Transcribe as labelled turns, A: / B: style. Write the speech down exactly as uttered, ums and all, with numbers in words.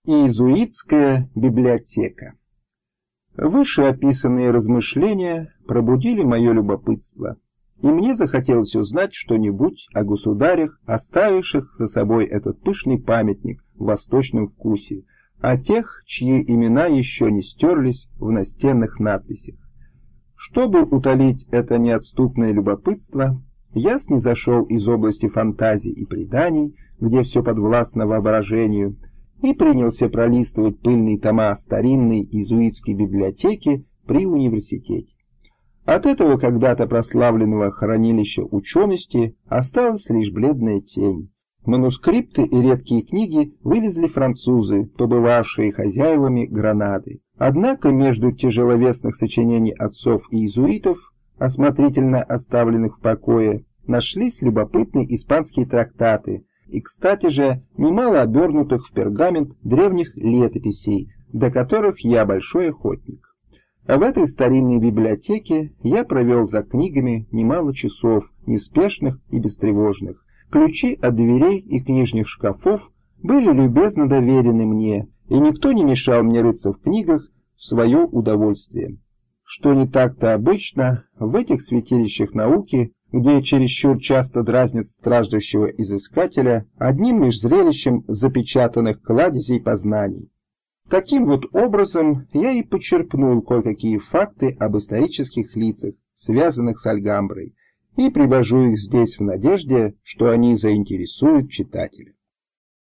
A: Иезуитская библиотека. Вышеописанные размышления пробудили мое любопытство, и мне захотелось узнать что-нибудь о государях, оставивших за собой этот пышный памятник в восточном вкусе, о тех, чьи имена еще не стерлись в настенных надписях. Чтобы утолить это неотступное любопытство, я снизошел из области фантазий и преданий, где все подвластно воображению, и принялся пролистывать пыльные тома старинной иезуитской библиотеки при университете. От этого когда-то прославленного хранилища учености осталась лишь бледная тень. Манускрипты и редкие книги вывезли французы, побывавшие хозяевами Гранады. Однако между тяжеловесных сочинений отцов иезуитов, осмотрительно оставленных в покое, нашлись любопытные испанские трактаты, и, кстати же, немало обернутых в пергамент древних летописей, до которых я большой охотник. А в этой старинной библиотеке я провел за книгами немало часов, неспешных и бестревожных. Ключи от дверей и книжных шкафов были любезно доверены мне, и никто не мешал мне рыться в книгах в свое удовольствие. Что не так-то обычно в этих святилищах науки, где чересчур часто дразнят страждущего изыскателя одним лишь зрелищем запечатанных кладезей познаний. Таким вот образом я и почерпнул кое-какие факты об исторических лицах, связанных с Альгамброй, и привожу их здесь в надежде, что они заинтересуют читателя.